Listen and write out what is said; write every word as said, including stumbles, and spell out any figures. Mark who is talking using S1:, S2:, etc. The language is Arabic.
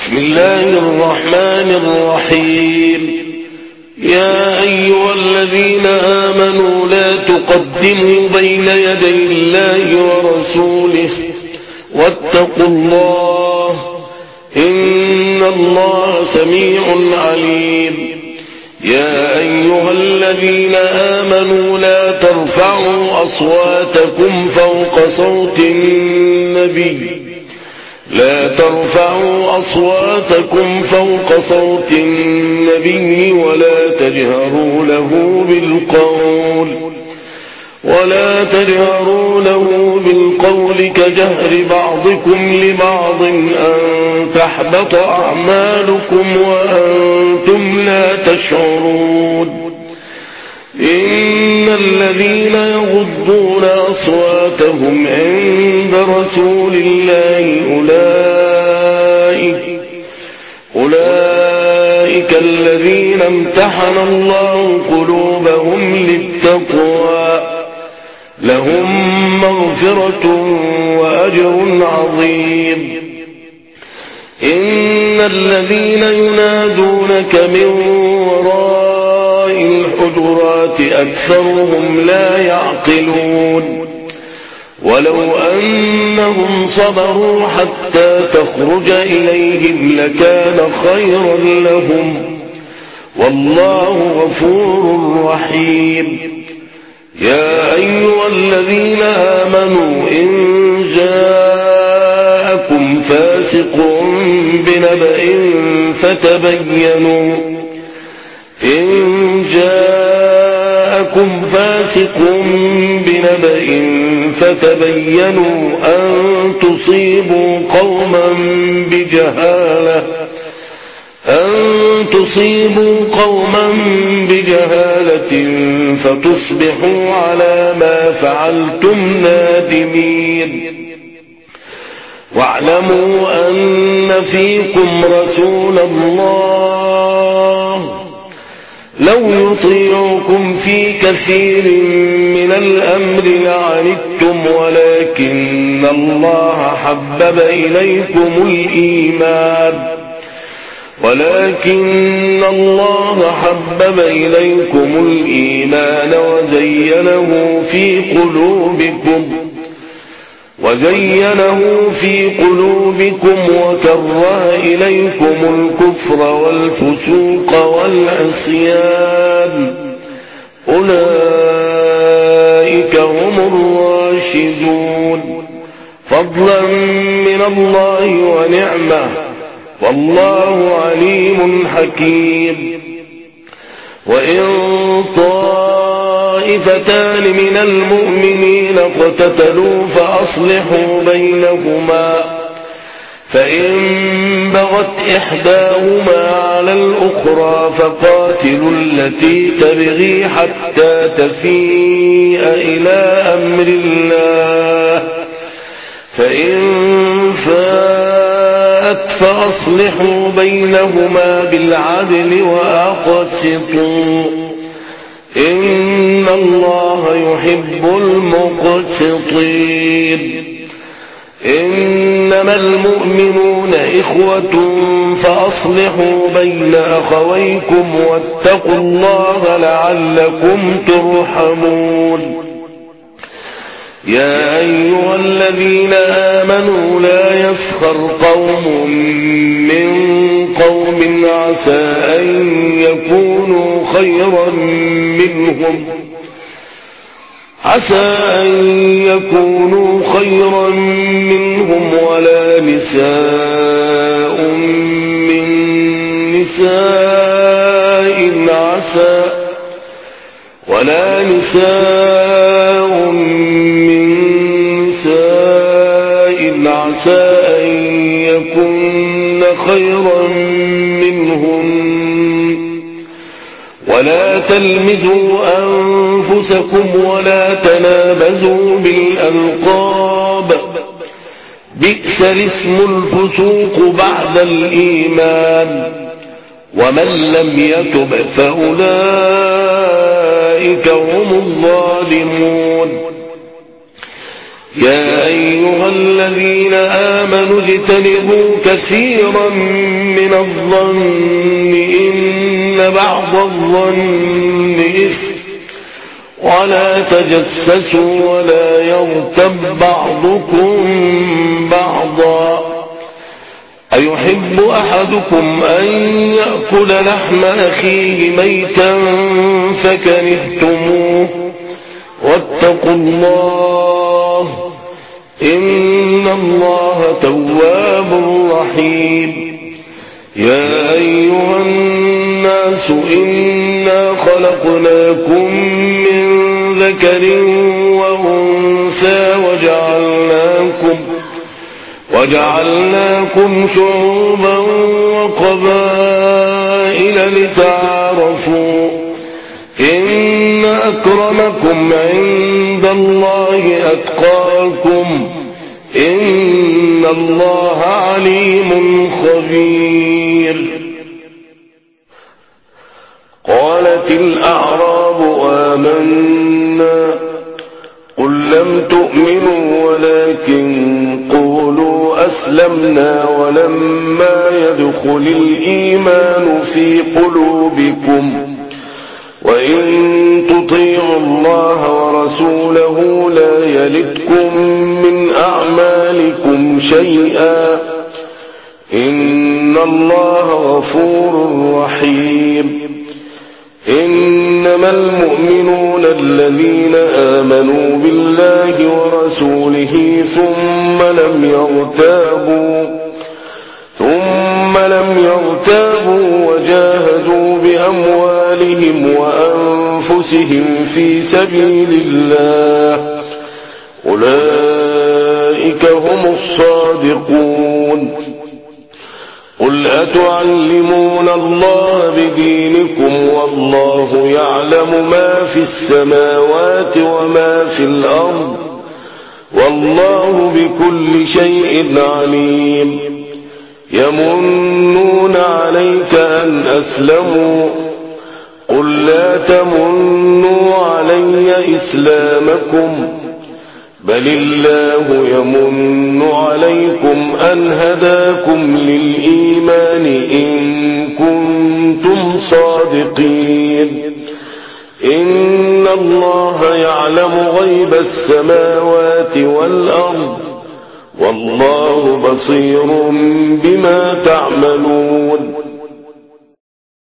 S1: بسم الله الرحمن الرحيم. يا أيها الذين آمنوا لا تقدموا بين يدي الله ورسوله واتقوا الله إن الله سميع عليم. يا أيها الذين آمنوا لا ترفعوا أصواتكم فوق صوت النبي لا ترفعوا أصواتكم فوق صوت النبي ولا تجهروا له بالقول ولا تجهروا له بالقول كجهر بعضكم لبعض أن تحبط أعمالكم وأنتم لا تشعرون. إن الذين يغضون أصواتهم عند رسول الله أولئك, أولئك الذين امتحن الله قلوبهم للتقوى لهم مغفرة وأجر عظيم. إن الذين ينادونك من وراء الحجرات أكثرهم لا يعقلون. ولو أنهم صبروا حتى تخرج إليهم لكان خيرا لهم والله غفور رحيم. يا أيها الذين آمنوا إن جاءكم فاسق بنبأ فتبينوا إن جاءكم فاسق بنبأ فتبينوا أن تصيبوا قوما بجهالة أن تصيبوا قوما بجهالة فتصبحوا على ما فعلتم نادمين. واعلموا أن فيكم رسول الله لو يطيعكم في كثير من الأمر لعنتم ولكن الله حبب إليكم الإيمان ولكن الله حبب إليكم الإيمان وزينه في قلوبكم وزينه في قلوبكم وكره إليكم الكفر والفسوق والعصيان أولئك هم الراشدون فضلا من الله ونعمة والله عليم حكيم. وإن طائفتان من المؤمنين اقتتلوا فأصلحوا بينهما فإن بغت إحداهما على الأخرى فقاتلوا التي تبغي حتى تفيء إلى أمر الله فإن فاءت فأصلحوا بينهما بالعدل وأقسطوا إن الله يحب المقسطين. إنما المؤمنون إخوة فأصلحوا بين أخويكم واتقوا الله لعلكم ترحمون. يا أيها الذين آمنوا لا يسخر قوم من قوم عسى أن يكونوا خيرا منهم عسى أن يكونوا خيرا منهم ولا نساء من نساء عسى ولا نساء من نساء عسى أن يكن خيرا منهم ولا تلمزوا أنفسكم ولا تنابزوا بالألقاب بئس الاسم الفسوق بعد الإيمان ومن لم يتب فأولئك هم الظالمون. يا أيها الذين آمنوا اجتنبوا كثيرا من الظن إن بعض الظن إثم ولا تجسسوا ولا يغتب بعضكم بعضا أيحب أحدكم أن يأكل لحم أخيه ميتا فكرهتموه واتقوا الله إن الله تواب رحيم يا أيها الناس إنا خلقناكم من ذكر وأنثى وجعلناكم وجعلناكم شعوبا وقبائل لتعارفوا إن أكرمكم عند الله أتقاكم إن الله عليم خبير قالت الأعراب آمنا قل لم تؤمنوا ولكن قولوا أسلمنا ولما يدخل الإيمان في قلوبكم وإن تطيعوا الله ورسوله لا يلدكم من أعمالكم شيئا إن الله غفور رحيم إنما المؤمنون الذين آمنوا بالله ورسوله ثم لم يرتابوا ثم لم يرتابوا وجاهدوا بأموالهم وأنفسهم في سبيل الله أولئك هم الصادقون قل أتعلمون الله بدينكم والله يعلم ما في السماوات وما في الأرض والله بكل شيء عليم يمنون عليك أن أسلموا قل لا تمنوا علي إسلامكم بل الله يمن عليكم أن هداكم للإيمان إن كنتم صادقين إن الله يعلم غيب السماوات والأرض والله بصير بما تعملون